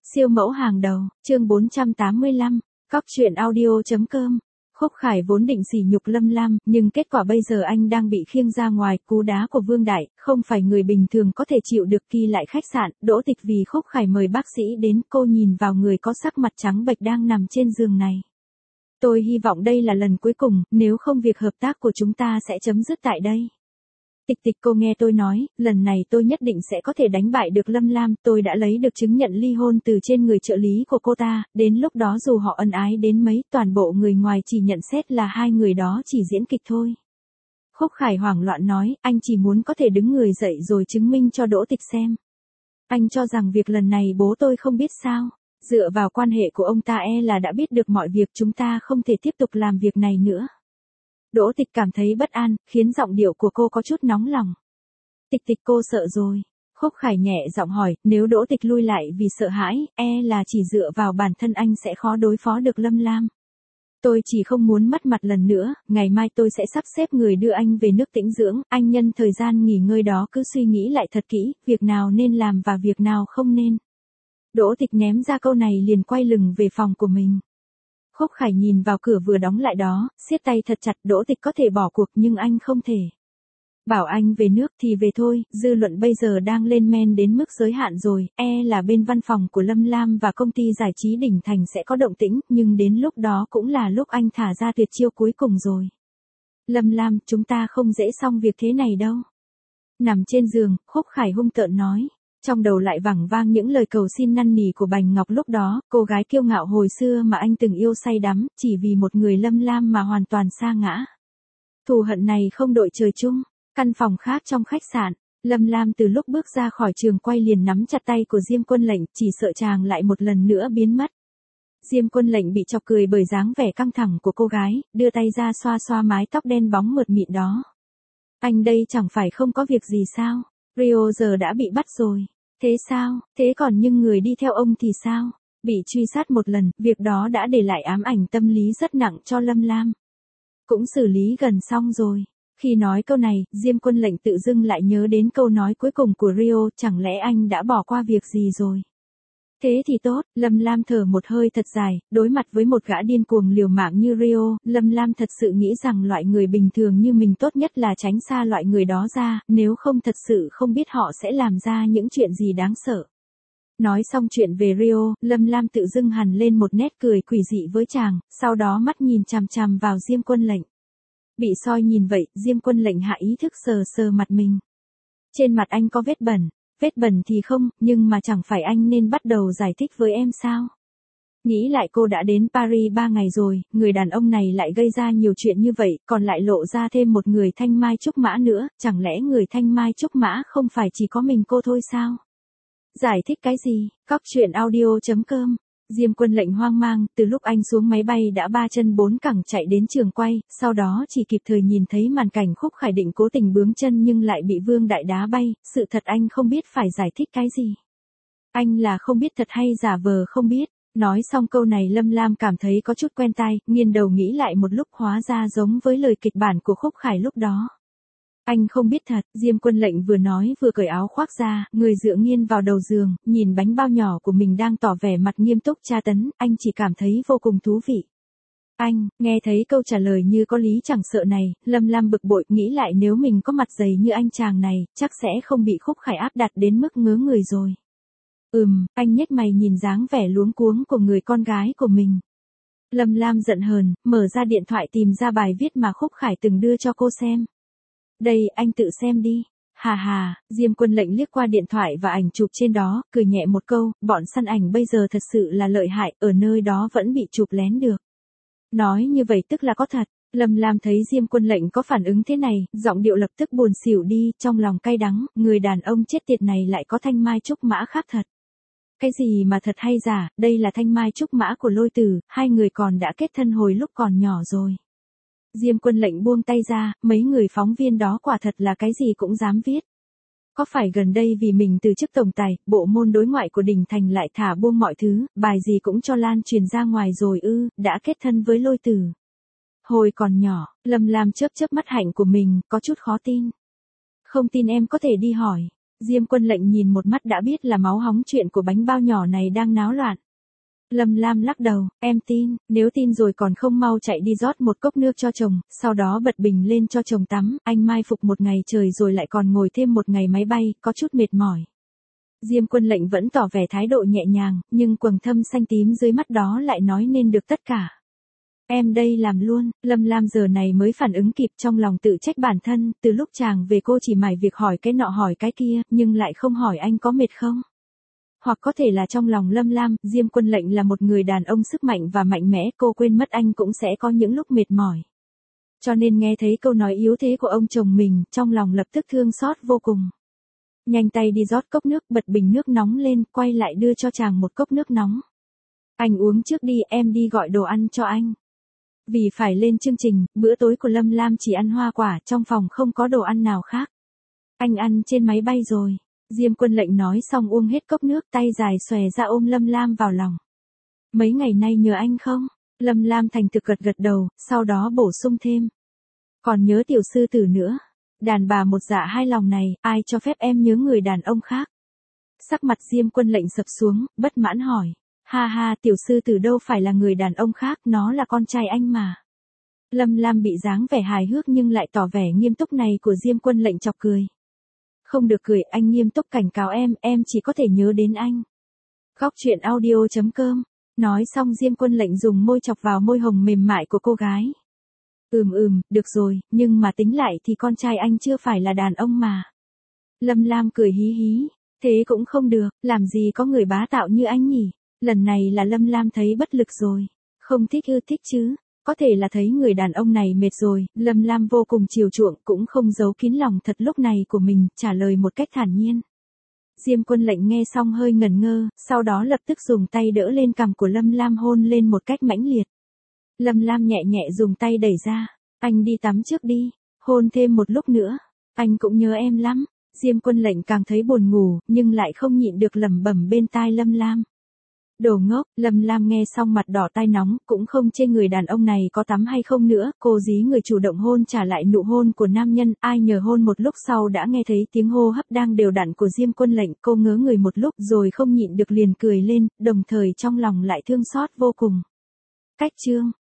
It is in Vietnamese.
Siêu mẫu hàng đầu, chương 485, Cóc truyện audio.com. Khúc Khải vốn định sỉ nhục Lâm Lam, nhưng kết quả bây giờ anh đang bị khiêng ra ngoài, cú đá của Vương Đại, không phải người bình thường có thể chịu được. Kỳ lại khách sạn, Đỗ Tịch vì Khúc Khải mời bác sĩ đến, cô nhìn vào người có sắc mặt trắng bệch đang nằm trên giường này. Tôi hy vọng đây là lần cuối cùng, nếu không việc hợp tác của chúng ta sẽ chấm dứt tại đây. Tịch Tịch, cô nghe tôi nói, lần này tôi nhất định sẽ có thể đánh bại được Lâm Lam, tôi đã lấy được chứng nhận ly hôn từ trên người trợ lý của cô ta, đến lúc đó dù họ ân ái đến mấy, toàn bộ người ngoài chỉ nhận xét là hai người đó chỉ diễn kịch thôi. Khúc Khải hoảng loạn nói, anh chỉ muốn có thể đứng người dậy rồi chứng minh cho Đỗ Tịch xem. Anh cho rằng việc lần này bố tôi không biết sao, dựa vào quan hệ của ông ta là đã biết được mọi việc, chúng ta không thể tiếp tục làm việc này nữa. Đỗ Tịch cảm thấy bất an, khiến giọng điệu của cô có chút nóng lòng. Tịch Tịch, cô sợ rồi. Khúc Khải nhẹ giọng hỏi, nếu Đỗ Tịch lui lại vì sợ hãi, là chỉ dựa vào bản thân anh sẽ khó đối phó được Lâm Lam. Tôi chỉ không muốn mất mặt lần nữa, ngày mai tôi sẽ sắp xếp người đưa anh về nước tĩnh dưỡng, anh nhân thời gian nghỉ ngơi đó cứ suy nghĩ lại thật kỹ, việc nào nên làm và việc nào không nên. Đỗ Tịch ném ra câu này liền quay lưng về phòng của mình. Khúc Khải nhìn vào cửa vừa đóng lại đó, siết tay thật chặt. Đỗ Tịch có thể bỏ cuộc nhưng anh không thể. Bảo anh về nước thì về thôi, dư luận bây giờ đang lên men đến mức giới hạn rồi, là bên văn phòng của Lâm Lam và công ty giải trí Đỉnh Thành sẽ có động tĩnh, nhưng đến lúc đó cũng là lúc anh thả ra tuyệt chiêu cuối cùng rồi. Lâm Lam, chúng ta không dễ xong việc thế này đâu. Nằm trên giường, Khúc Khải hung tợn nói. Trong đầu lại vẳng vang những lời cầu xin năn nỉ của Bành Ngọc lúc đó, cô gái kiêu ngạo hồi xưa mà anh từng yêu say đắm, chỉ vì một người Lâm Lam mà hoàn toàn sa ngã. Thù hận này không đội trời chung. Căn phòng khác trong khách sạn, Lâm Lam từ lúc bước ra khỏi trường quay liền nắm chặt tay của Diêm Quân Lệnh, chỉ sợ chàng lại một lần nữa biến mất. Diêm Quân Lệnh bị chọc cười bởi dáng vẻ căng thẳng của cô gái, đưa tay ra xoa xoa mái tóc đen bóng mượt mịn đó. Anh đây chẳng phải không có việc gì sao? Rio giờ đã bị bắt rồi. Thế sao? Thế còn những người đi theo ông thì sao? Bị truy sát một lần, việc đó đã để lại ám ảnh tâm lý rất nặng cho Lâm Lam. Cũng xử lý gần xong rồi. Khi nói câu này, Diêm Quân Lệnh tự dưng lại nhớ đến câu nói cuối cùng của Rio, chẳng lẽ anh đã bỏ qua việc gì rồi? Thế thì tốt, Lâm Lam thở một hơi thật dài, đối mặt với một gã điên cuồng liều mạng như Rio, Lâm Lam thật sự nghĩ rằng loại người bình thường như mình tốt nhất là tránh xa loại người đó ra, nếu không thật sự không biết họ sẽ làm ra những chuyện gì đáng sợ. Nói xong chuyện về Rio, Lâm Lam tự dưng hằn lên một nét cười quỷ dị với chàng, sau đó mắt nhìn chằm chằm vào Diêm Quân Lệnh. Bị soi nhìn vậy, Diêm Quân Lệnh hạ ý thức sờ sờ mặt mình. Trên mặt anh có vết bẩn. Vết bẩn thì không, nhưng mà chẳng phải anh nên bắt đầu giải thích với em sao? Nghĩ lại cô đã đến Paris 3 ngày rồi, người đàn ông này lại gây ra nhiều chuyện như vậy, còn lại lộ ra thêm một người Thanh Mai Trúc Mã nữa, chẳng lẽ người Thanh Mai Trúc Mã không phải chỉ có mình cô thôi sao? Giải thích cái gì? Cóc truyện audio.com. Diêm Quân Lệnh hoang mang, từ lúc anh xuống máy bay đã 3 chân 4 cẳng chạy đến trường quay, sau đó chỉ kịp thời nhìn thấy màn cảnh Khúc Khải định cố tình bướng chân nhưng lại bị Vương Đại đá bay, sự thật anh không biết phải giải thích cái gì. Anh là không biết thật hay giả vờ không biết. Nói xong câu này Lâm Lam cảm thấy có chút quen tai, nghiêng đầu nghĩ lại một lúc hóa ra giống với lời kịch bản của Khúc Khải lúc đó. Anh không biết thật, Diêm Quân Lệnh vừa nói vừa cởi áo khoác ra, người dựa nghiêng vào đầu giường, nhìn bánh bao nhỏ của mình đang tỏ vẻ mặt nghiêm túc tra tấn, anh chỉ cảm thấy vô cùng thú vị. Anh, nghe thấy câu trả lời như có lý chẳng sợ này, Lâm Lam bực bội, nghĩ lại nếu mình có mặt dày như anh chàng này, chắc sẽ không bị Khúc Khải áp đặt đến mức ngớ người rồi. Anh nhếch mày nhìn dáng vẻ luống cuống của người con gái của mình. Lâm Lam giận hờn, mở ra điện thoại tìm ra bài viết mà Khúc Khải từng đưa cho cô xem. Đây, anh tự xem đi. Hà hà, Diêm Quân Lệnh liếc qua điện thoại và ảnh chụp trên đó, cười nhẹ một câu, bọn săn ảnh bây giờ thật sự là lợi hại, ở nơi đó vẫn bị chụp lén được. Nói như vậy tức là có thật. Lâm Lam thấy Diêm Quân Lệnh có phản ứng thế này, giọng điệu lập tức buồn xỉu đi, trong lòng cay đắng, người đàn ông chết tiệt này lại có Thanh Mai Trúc Mã khác thật. Cái gì mà thật hay giả, đây là Thanh Mai Trúc Mã của Lôi Tử, hai người còn đã kết thân hồi lúc còn nhỏ rồi. Diêm Quân Lệnh buông tay ra, mấy người phóng viên đó quả thật là cái gì cũng dám viết. Có phải gần đây vì mình từ chức tổng tài, bộ môn đối ngoại của Đỉnh Thành lại thả buông mọi thứ, bài gì cũng cho lan truyền ra ngoài rồi đã kết thân với Lôi Tử. Hồi còn nhỏ, Lâm Lam chớp chớp mắt hạnh của mình, có chút khó tin. Không tin em có thể đi hỏi. Diêm Quân Lệnh nhìn một mắt đã biết là máu hóng chuyện của bánh bao nhỏ này đang náo loạn. Lâm Lam lắc đầu, em tin, nếu tin rồi còn không mau chạy đi rót một cốc nước cho chồng, sau đó bật bình lên cho chồng tắm, anh mai phục một ngày trời rồi lại còn ngồi thêm một ngày máy bay, có chút mệt mỏi. Diêm Quân Lệnh vẫn tỏ vẻ thái độ nhẹ nhàng, nhưng quầng thâm xanh tím dưới mắt đó lại nói nên được tất cả. Em đây làm luôn, Lâm Lam giờ này mới phản ứng kịp, trong lòng tự trách bản thân, từ lúc chàng về cô chỉ mải việc hỏi cái nọ hỏi cái kia, nhưng lại không hỏi anh có mệt không. Hoặc có thể là trong lòng Lâm Lam, Diêm Quân Lệnh là một người đàn ông sức mạnh và mạnh mẽ, cô quên mất anh cũng sẽ có những lúc mệt mỏi. Cho nên nghe thấy câu nói yếu thế của ông chồng mình, trong lòng lập tức thương xót vô cùng. Nhanh tay đi rót cốc nước, bật bình nước nóng lên, quay lại đưa cho chàng một cốc nước nóng. Anh uống trước đi, em đi gọi đồ ăn cho anh. Vì phải lên chương trình, bữa tối của Lâm Lam chỉ ăn hoa quả, trong phòng không có đồ ăn nào khác. Anh ăn trên máy bay rồi. Diêm Quân Lệnh nói xong uống hết cốc nước, tay dài xòe ra ôm Lâm Lam vào lòng. Mấy ngày nay nhớ anh không? Lâm Lam thành thực gật gật đầu, sau đó bổ sung thêm. Còn nhớ tiểu sư tử nữa. Đàn bà một dạ hai lòng này, ai cho phép em nhớ người đàn ông khác? Sắc mặt Diêm Quân Lệnh sập xuống, bất mãn hỏi. Ha ha, tiểu sư tử đâu phải là người đàn ông khác, nó là con trai anh mà. Lâm Lam bị dáng vẻ hài hước nhưng lại tỏ vẻ nghiêm túc này của Diêm Quân Lệnh chọc cười. Không được cười, anh nghiêm túc cảnh cáo em chỉ có thể nhớ đến anh. Góc truyện audio.com. Nói xong Diêm Quân Lệnh dùng môi chọc vào môi hồng mềm mại của cô gái. Được rồi, nhưng mà tính lại thì con trai anh chưa phải là đàn ông mà. Lâm Lam cười hí hí. Thế cũng không được, làm gì có người bá đạo như anh nhỉ? Lần này là Lâm Lam thấy bất lực rồi. Không thích ư thích chứ? Có thể là thấy người đàn ông này mệt rồi, Lâm Lam vô cùng chiều chuộng, cũng không giấu kín lòng thật lúc này của mình, trả lời một cách thản nhiên. Diêm Quân Lệnh nghe xong hơi ngẩn ngơ, sau đó lập tức dùng tay đỡ lên cằm của Lâm Lam hôn lên một cách mãnh liệt. Lâm Lam nhẹ nhẹ dùng tay đẩy ra. Anh đi tắm trước đi, hôn thêm một lúc nữa. Anh cũng nhớ em lắm. Diêm Quân Lệnh càng thấy buồn ngủ, nhưng lại không nhịn được lẩm bẩm bên tai Lâm Lam. Đồ ngốc, Lâm Lam nghe xong mặt đỏ tai nóng, cũng không chê người đàn ông này có tắm hay không nữa, cô dí người chủ động hôn trả lại nụ hôn của nam nhân, ai nhờ hôn một lúc sau đã nghe thấy tiếng hô hấp đang đều đặn của Diêm Quân Lệnh, cô ngớ người một lúc rồi không nhịn được liền cười lên, đồng thời trong lòng lại thương xót vô cùng. Cách chương